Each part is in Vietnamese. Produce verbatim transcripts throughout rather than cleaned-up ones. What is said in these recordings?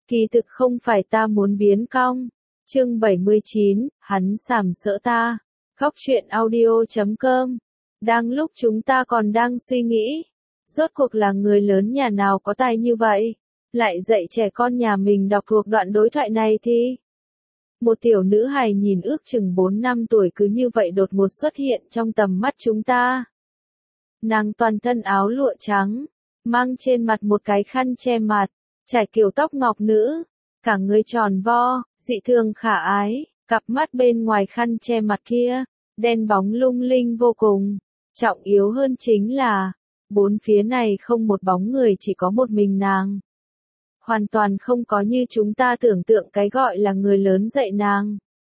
Kỳ thực không phải ta muốn biến cong. Chương bảy mươi chín, hắn sàm sỡ ta. Góc truyện audio chấm com. Đang lúc chúng ta còn đang suy nghĩ, rốt cuộc là người lớn nhà nào có tài như vậy, lại dạy trẻ con nhà mình đọc thuộc đoạn đối thoại này thì... Một tiểu nữ hài nhìn ước chừng bốn năm tuổi cứ như vậy đột ngột xuất hiện trong tầm mắt chúng ta. Nàng toàn thân áo lụa trắng, mang trên mặt một cái khăn che mặt, trải kiểu tóc ngọc nữ, cả người tròn vo, dị thường khả ái, cặp mắt bên ngoài khăn che mặt kia, đen bóng lung linh vô cùng. Trọng yếu hơn chính là, bốn phía này không một bóng người, chỉ có một mình nàng. Hoàn toàn không có như chúng ta tưởng tượng cái gọi là người lớn dạy nàng.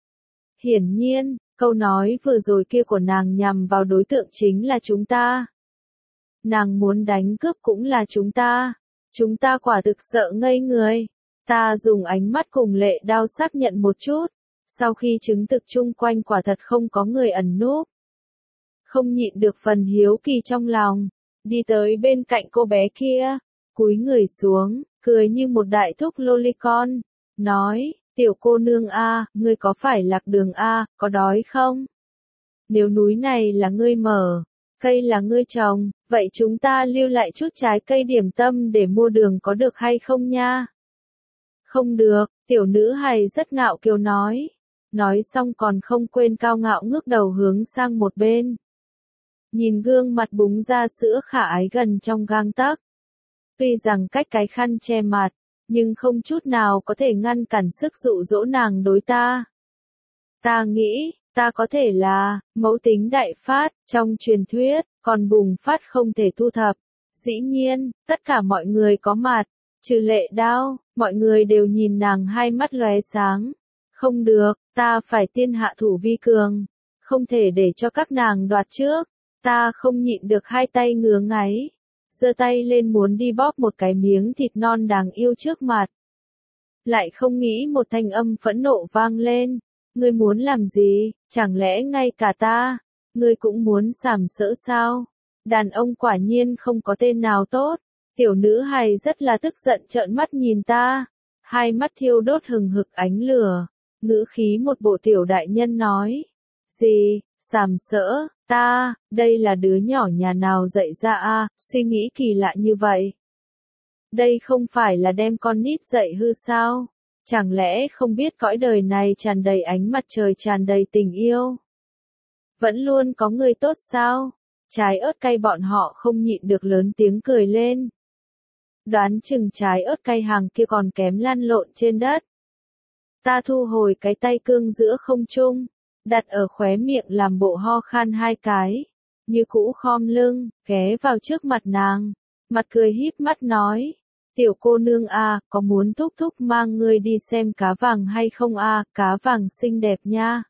Hiển nhiên, câu nói vừa rồi kia của nàng nhằm vào đối tượng chính là chúng ta. Nàng muốn đánh cướp cũng là chúng ta. Chúng ta quả thực sợ ngây người. Ta dùng ánh mắt cùng lệ đao xác nhận một chút. Sau khi chứng thực chung quanh quả thật không có người ẩn núp. Không nhịn được phần hiếu kỳ trong lòng. Đi tới bên cạnh cô bé kia. Cúi người xuống, cười như một đại thúc lolicon. Nói, tiểu cô nương a, ngươi có phải lạc đường a, có đói không? Nếu núi này là ngươi mở, cây là ngươi trồng, vậy chúng ta lưu lại chút trái cây điểm tâm để mua đường có được hay không nha? Không được, tiểu nữ hài rất ngạo kiều nói. Nói xong còn không quên cao ngạo ngước đầu hướng sang một bên. Nhìn gương mặt búng ra sữa khả ái gần trong gang tấc. Tuy rằng cách cái khăn che mặt, nhưng không chút nào có thể ngăn cản sức dụ dỗ nàng đối ta. Ta nghĩ, ta có thể là mẫu tính đại phát, trong truyền thuyết, còn bùng phát không thể thu thập. Dĩ nhiên, tất cả mọi người có mặt, trừ lệ đao, mọi người đều nhìn nàng hai mắt lóe sáng. Không được, ta phải tiên hạ thủ vi cường, không thể để cho các nàng đoạt trước. Ta không nhịn được hai tay ngứa ngáy, giơ tay lên muốn đi bóp một cái miếng thịt non đáng yêu trước mặt. Lại không nghĩ một thanh âm phẫn nộ vang lên. Ngươi muốn làm gì, chẳng lẽ ngay cả ta, ngươi cũng muốn sàm sỡ sao? Đàn ông quả nhiên không có tên nào tốt. Tiểu nữ hài rất là tức giận trợn mắt nhìn ta, hai mắt thiêu đốt hừng hực ánh lửa, ngữ khí một bộ tiểu đại nhân nói. Gì, sàm sỡ, ta, đây là đứa nhỏ nhà nào dạy ra a, suy nghĩ kỳ lạ như vậy. Đây không phải là đem con nít dạy hư sao? Chẳng lẽ không biết cõi đời này tràn đầy ánh mặt trời, tràn đầy tình yêu? Vẫn luôn có người tốt sao? Trái ớt cay bọn họ không nhịn được lớn tiếng cười lên. Đoán chừng trái ớt cay hàng kia còn kém lăn lộn trên đất. Ta thu hồi cái tay cương giữa không trung, đặt ở khóe miệng làm bộ ho khan hai cái, như cũ khom lưng, ghé vào trước mặt nàng, mặt cười híp mắt nói. Tiểu cô nương a, có muốn thúc thúc mang ngươi đi xem cá vàng hay không a, cá vàng xinh đẹp nha.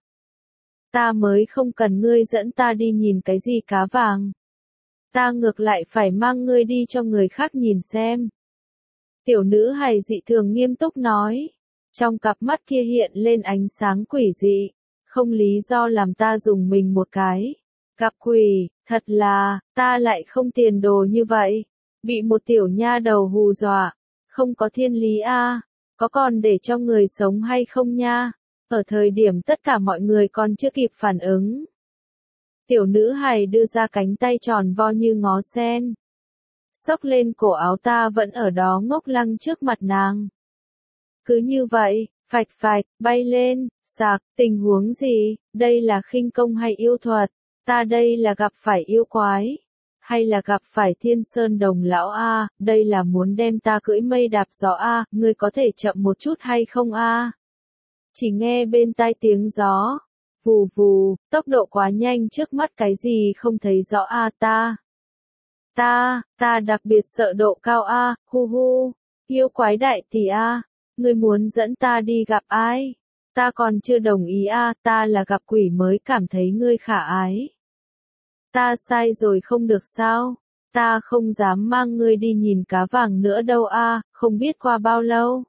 Ta mới không cần ngươi dẫn ta đi nhìn cái gì cá vàng. Ta ngược lại phải mang ngươi đi cho người khác nhìn xem. Tiểu nữ hài dị thường nghiêm túc nói. Trong cặp mắt kia hiện lên ánh sáng quỷ dị, không lý do làm ta dùng mình một cái. Gặp quỷ, thật là, ta lại không tiền đồ như vậy. Bị một tiểu nha đầu hù dọa, không có thiên lý a, có còn để cho người sống hay không nha? Ở thời điểm tất cả mọi người còn chưa kịp phản ứng. Tiểu nữ hài đưa ra cánh tay tròn vo như ngó sen. Xốc lên cổ áo ta vẫn ở đó ngốc lăng trước mặt nàng. Cứ như vậy, phạch phạch, bay lên, sạc, tình huống gì, đây là khinh công hay yêu thuật? Ta đây là gặp phải yêu quái? Hay là gặp phải thiên sơn đồng lão a, đây là muốn đem ta cưỡi mây đạp gió a, ngươi có thể chậm một chút hay không a? Chỉ nghe bên tai tiếng gió, vù vù, tốc độ quá nhanh trước mắt cái gì không thấy rõ a, ta. Ta, ta đặc biệt sợ độ cao a, hu hu, yêu quái đại tỷ a, ngươi muốn dẫn ta đi gặp ai? Ta còn chưa đồng ý a, ta là gặp quỷ mới cảm thấy ngươi khả ái. Ta sai rồi không được sao? Ta không dám mang ngươi đi nhìn cá vàng nữa đâu a, không biết qua bao lâu.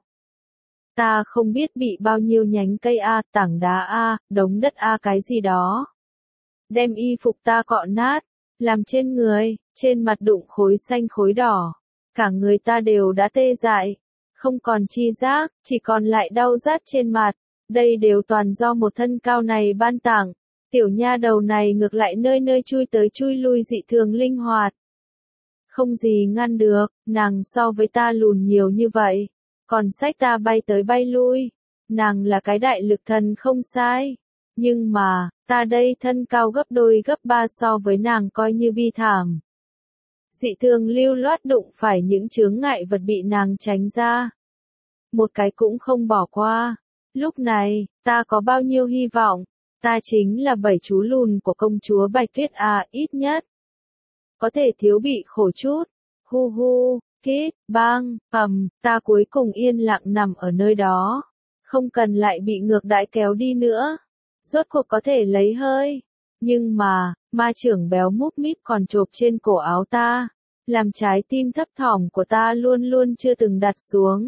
Ta không biết bị bao nhiêu nhánh cây a, tảng đá a, đống đất a cái gì đó. Đem y phục ta cọ nát, làm trên người, trên mặt đụng khối xanh khối đỏ. Cả người ta đều đã tê dại. không còn chi giác, chỉ còn lại đau rát trên mặt. Đây đều toàn do một thân cao này ban tặng. Tiểu nha đầu này ngược lại nơi nơi chui tới chui lui dị thường linh hoạt. Không gì ngăn được, nàng so với ta lùn nhiều như vậy. Còn sách ta bay tới bay lui. Nàng là cái đại lực thần không sai. Nhưng mà, ta đây thân cao gấp đôi gấp ba so với nàng coi như bi thảm. Dị thường lưu loát đụng phải những chướng ngại vật bị nàng tránh ra. Một cái cũng không bỏ qua. Lúc này, ta có bao nhiêu hy vọng, ta chính là bảy chú lùn của công chúa Bạch Tuyết à, ít nhất. Có thể thiếu bị khổ chút. Hu hu, kít, bang, ầm, ta cuối cùng yên lặng nằm ở nơi đó. Không cần lại bị ngược đãi kéo đi nữa. Rốt cuộc có thể lấy hơi. Nhưng mà, ma trưởng béo múp míp còn chộp trên cổ áo ta. Làm trái tim thấp thỏm của ta luôn luôn chưa từng đặt xuống.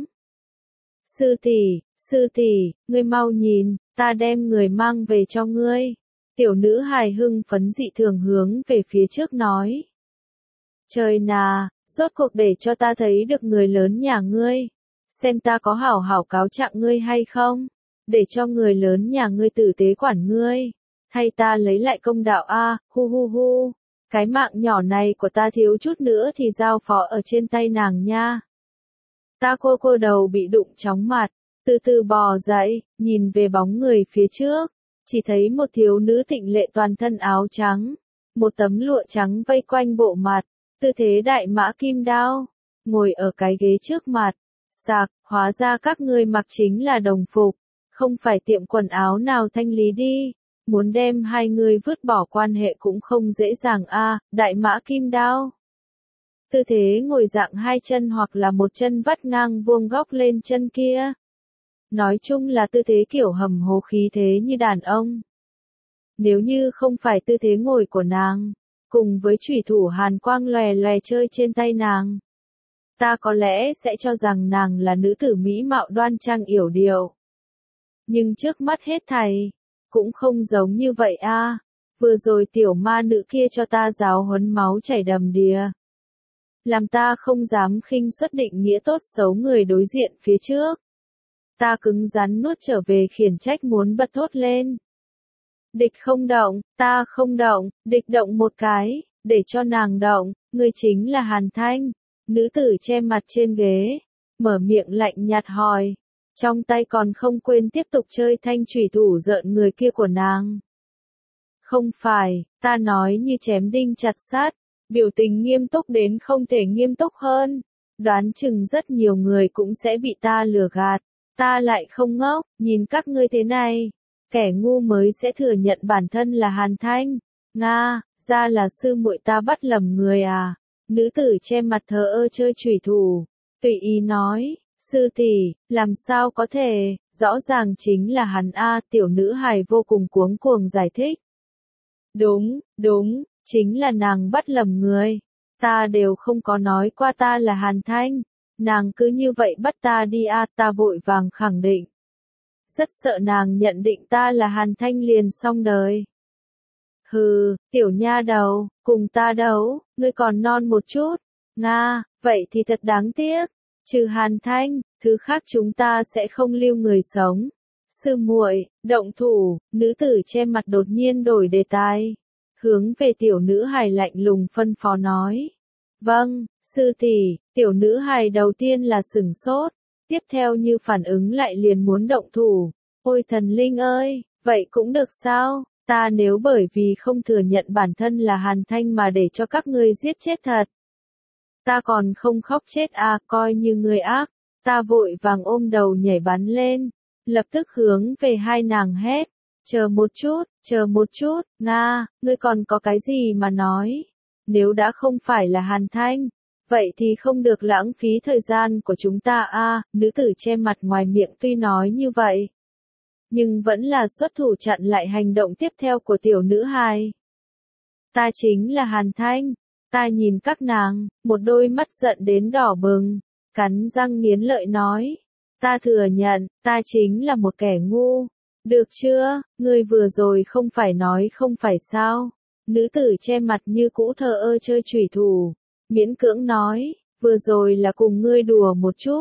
Sư tỷ, sư tỷ, ngươi mau nhìn, ta đem người mang về cho ngươi. Tiểu nữ hài hưng phấn dị thường hướng về phía trước nói. Trời nà, rốt cuộc để cho ta thấy được người lớn nhà ngươi. Xem ta có hảo hảo cáo trạng ngươi hay không. Để cho người lớn nhà ngươi tử tế quản ngươi. Thay ta lấy lại công đạo a, hu hu hu. Cái mạng nhỏ này của ta thiếu chút nữa thì giao phó ở trên tay nàng nha. Ta cô cô đầu bị đụng chóng mặt, từ từ bò dậy, nhìn về bóng người phía trước. Chỉ thấy một thiếu nữ tịnh lệ toàn thân áo trắng. Một tấm lụa trắng vây quanh bộ mặt. Tư thế đại mã kim đao. Ngồi ở cái ghế trước mặt. Sạc, hóa ra các ngươi mặc chính là đồng phục. Không phải tiệm quần áo nào thanh lý đi. Muốn đem hai người vứt bỏ quan hệ cũng không dễ dàng a, đại mã kim đao. Tư thế ngồi dạng hai chân hoặc là một chân vắt ngang vuông góc lên chân kia. Nói chung là tư thế kiểu hầm hố khí thế như đàn ông. Nếu như không phải tư thế ngồi của nàng, cùng với chủy thủ hàn quang lòe lòe chơi trên tay nàng, ta có lẽ sẽ cho rằng nàng là nữ tử mỹ mạo đoan trang yểu điệu. Nhưng trước mắt hết thảy, cũng không giống như vậy a. Vừa rồi tiểu ma nữ kia cho ta giáo huấn máu chảy đầm đìa. Làm ta không dám khinh suất định nghĩa tốt xấu người đối diện phía trước. Ta cứng rắn nuốt trở về khiển trách muốn bật thốt lên. Địch không động, ta không động, địch động một cái, để cho nàng động, người chính là Hàn Thanh. Nữ tử che mặt trên ghế, mở miệng lạnh nhạt hỏi. Trong tay còn không quên tiếp tục chơi thanh chủy thủ rợn người kia của nàng. Không phải, ta nói như chém đinh chặt sắt, biểu tình nghiêm túc đến không thể nghiêm túc hơn. Đoán chừng rất nhiều người cũng sẽ bị ta lừa gạt. Ta lại không ngốc, nhìn các ngươi thế này. Kẻ ngu mới sẽ thừa nhận bản thân là Hàn Thanh. Nga, ra là sư muội ta bắt lầm người à. Nữ tử che mặt thờ ơ chơi chủy thủ. Tùy ý nói. Sư tỷ, làm sao có thể, rõ ràng chính là hắn a, tiểu nữ hài vô cùng cuống cuồng giải thích. Đúng, đúng, chính là nàng bắt lầm người. Ta đều không có nói qua ta là Hàn Thanh. Nàng cứ như vậy bắt ta đi a, ta vội vàng khẳng định. Rất sợ nàng nhận định ta là Hàn Thanh liền xong đời. Hừ, tiểu nha đầu, cùng ta đấu, ngươi còn non một chút. Nga, vậy thì thật đáng tiếc. Trừ Hàn Thanh, thứ khác chúng ta sẽ không lưu người sống. Sư muội, động thủ, nữ tử che mặt đột nhiên đổi đề tài. Hướng về tiểu nữ hài lạnh lùng phân phó nói. Vâng, sư tỷ, tiểu nữ hài đầu tiên là sửng sốt. Tiếp theo như phản ứng lại liền muốn động thủ. Ôi thần linh ơi, vậy cũng được sao? Ta nếu bởi vì không thừa nhận bản thân là Hàn Thanh mà để cho các ngươi giết chết thật. Ta còn không khóc chết à, coi như người ác. Ta vội vàng ôm đầu nhảy bắn lên. Lập tức hướng về hai nàng hét. Chờ một chút, chờ một chút, Nga, ngươi còn có cái gì mà nói? Nếu đã không phải là Hàn Thanh, vậy thì không được lãng phí thời gian của chúng ta a. À, nữ tử che mặt ngoài miệng tuy nói như vậy, nhưng vẫn là xuất thủ chặn lại hành động tiếp theo của tiểu nữ hài. Ta chính là Hàn Thanh. Ta nhìn các nàng, một đôi mắt giận đến đỏ bừng, cắn răng nghiến lợi nói. Ta thừa nhận, ta chính là một kẻ ngu. Được chưa, ngươi vừa rồi không phải nói không phải sao. Nữ tử che mặt như cũ thờ ơ chơi chủy thủ. Miễn cưỡng nói, vừa rồi là cùng ngươi đùa một chút.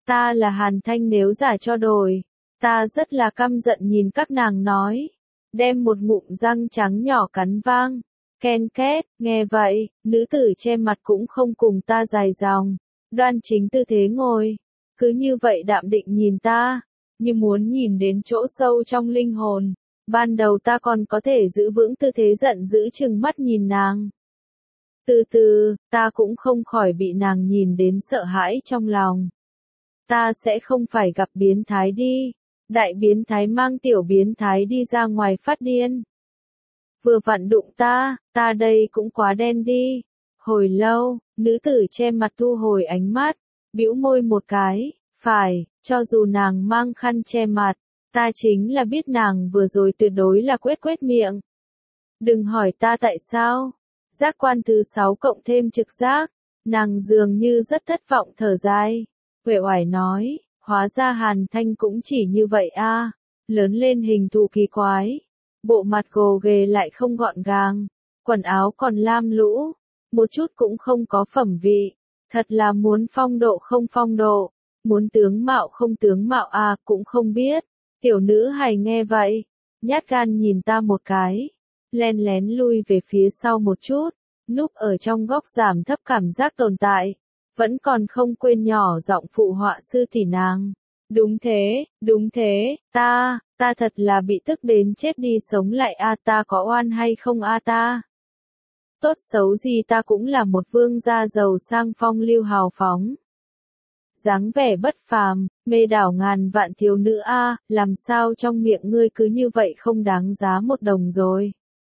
Ta là Hàn Thanh nếu giả cho đổi. Ta rất là căm giận nhìn các nàng nói. Đem một ngụm răng trắng nhỏ cắn vang. Ken két, nghe vậy, nữ tử che mặt cũng không cùng ta dài dòng. Đoan chính tư thế ngồi. Cứ như vậy đạm định nhìn ta. Như muốn nhìn đến chỗ sâu trong linh hồn. Ban đầu ta còn có thể giữ vững tư thế giận dữ chừng mắt nhìn nàng. Từ từ, ta cũng không khỏi bị nàng nhìn đến sợ hãi trong lòng. Ta sẽ không phải gặp biến thái đi. Đại biến thái mang tiểu biến thái đi ra ngoài phát điên. Vừa vặn đụng ta, ta đây cũng quá đen đi. Hồi lâu, nữ tử che mặt thu hồi ánh mắt, bĩu môi một cái, phải, cho dù nàng mang khăn che mặt, ta chính là biết nàng vừa rồi tuyệt đối là quét quét miệng. Đừng hỏi ta tại sao. Giác quan thứ sáu cộng thêm trực giác, nàng dường như rất thất vọng thở dài. Uể oải nói, hóa ra Hàn Thanh cũng chỉ như vậy a, lớn lên hình thù kỳ quái, bộ mặt gồ ghề lại không gọn gàng, quần áo còn lam lũ, một chút cũng không có phẩm vị, thật là muốn phong độ không phong độ, muốn tướng mạo không tướng mạo a cũng không biết. Tiểu nữ hài nghe vậy, nhát gan nhìn ta một cái, len lén lui về phía sau một chút, núp ở trong góc giảm thấp cảm giác tồn tại, vẫn còn không quên nhỏ giọng phụ họa sư tỷ nàng. Đúng thế, đúng thế, ta, ta thật là bị tức đến chết đi sống lại a ta có oan hay không a ta. Tốt xấu gì ta cũng là một vương gia giàu sang phong lưu hào phóng. Dáng vẻ bất phàm, mê đảo ngàn vạn thiếu nữ a, làm sao trong miệng ngươi cứ như vậy không đáng giá một đồng rồi.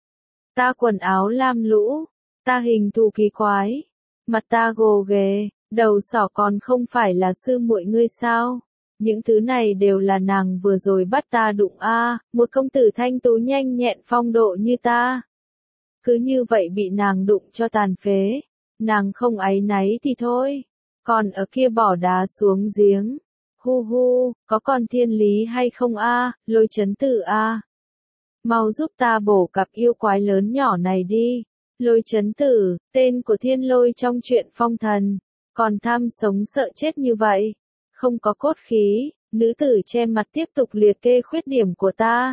Ta quần áo lam lũ, ta hình thù kỳ quái, mặt ta gồ ghề, đầu sỏ còn không phải là sư muội ngươi sao? Những thứ này đều là nàng vừa rồi bắt ta đụng a, một công tử thanh tú nhanh nhẹn phong độ như ta. Cứ như vậy bị nàng đụng cho tàn phế, nàng không áy náy thì thôi, còn ở kia bỏ đá xuống giếng. Hu hu, có còn thiên lý hay không a, Lôi Chấn Tử a. Mau giúp ta bổ cặp yêu quái lớn nhỏ này đi. Lôi Chấn Tử, tên của thiên lôi trong truyện phong thần, còn tham sống sợ chết như vậy, không có cốt khí. Nữ tử che mặt tiếp tục liệt kê khuyết điểm của ta.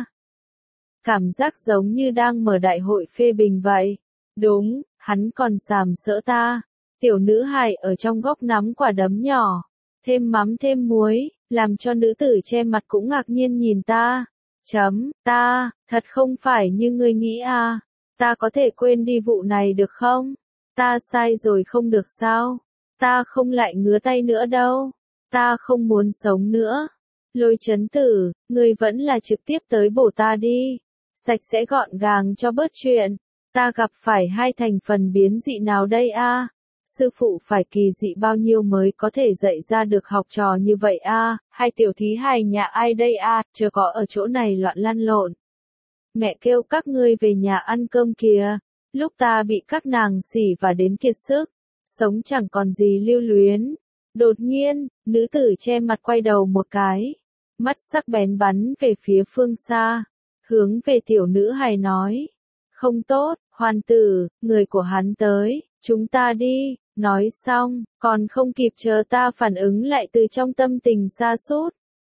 Cảm giác giống như đang mở đại hội phê bình vậy. Đúng, hắn còn sàm sỡ ta. Tiểu nữ hài ở trong góc nắm quả đấm nhỏ, thêm mắm thêm muối, làm cho nữ tử che mặt cũng ngạc nhiên nhìn ta. Chấm, ta, thật không phải như ngươi nghĩ à. Ta có thể quên đi vụ này được không? Ta sai rồi không được sao? Ta không lại ngứa tay nữa đâu. Ta không muốn sống nữa. Lôi Chấn Tử, ngươi vẫn là trực tiếp tới bổ ta đi. Sạch sẽ gọn gàng cho bớt chuyện. Ta gặp phải hai thành phần biến dị nào đây a? Sư phụ phải kỳ dị bao nhiêu mới có thể dạy ra được học trò như vậy a? Hai tiểu thí hài nhà ai đây a? Chưa có ở chỗ này loạn lăn lộn. Mẹ kêu các ngươi về nhà ăn cơm kìa. Lúc ta bị các nàng xỉ và đến kiệt sức, sống chẳng còn gì lưu luyến. Đột nhiên, nữ tử che mặt quay đầu một cái, mắt sắc bén bắn về phía phương xa, hướng về tiểu nữ hài nói. Không tốt, hoàn tử, người của hắn tới, chúng ta đi. Nói xong, còn không kịp chờ ta phản ứng lại từ trong tâm tình sa sút.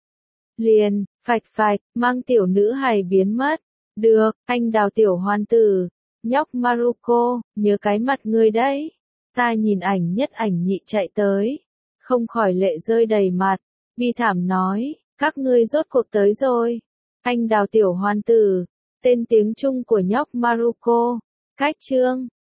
Liền, phạch phạch, mang tiểu nữ hài biến mất. Được, anh đào tiểu hoàn tử, nhóc Maruko, nhớ cái mặt ngươi đấy. Ta nhìn ảnh nhất ảnh nhị chạy tới, không khỏi lệ rơi đầy mặt, bi thảm nói, các ngươi rốt cuộc tới rồi. Anh đào tiểu hoàn tử, tên tiếng Trung của nhóc Maruko, cách chương.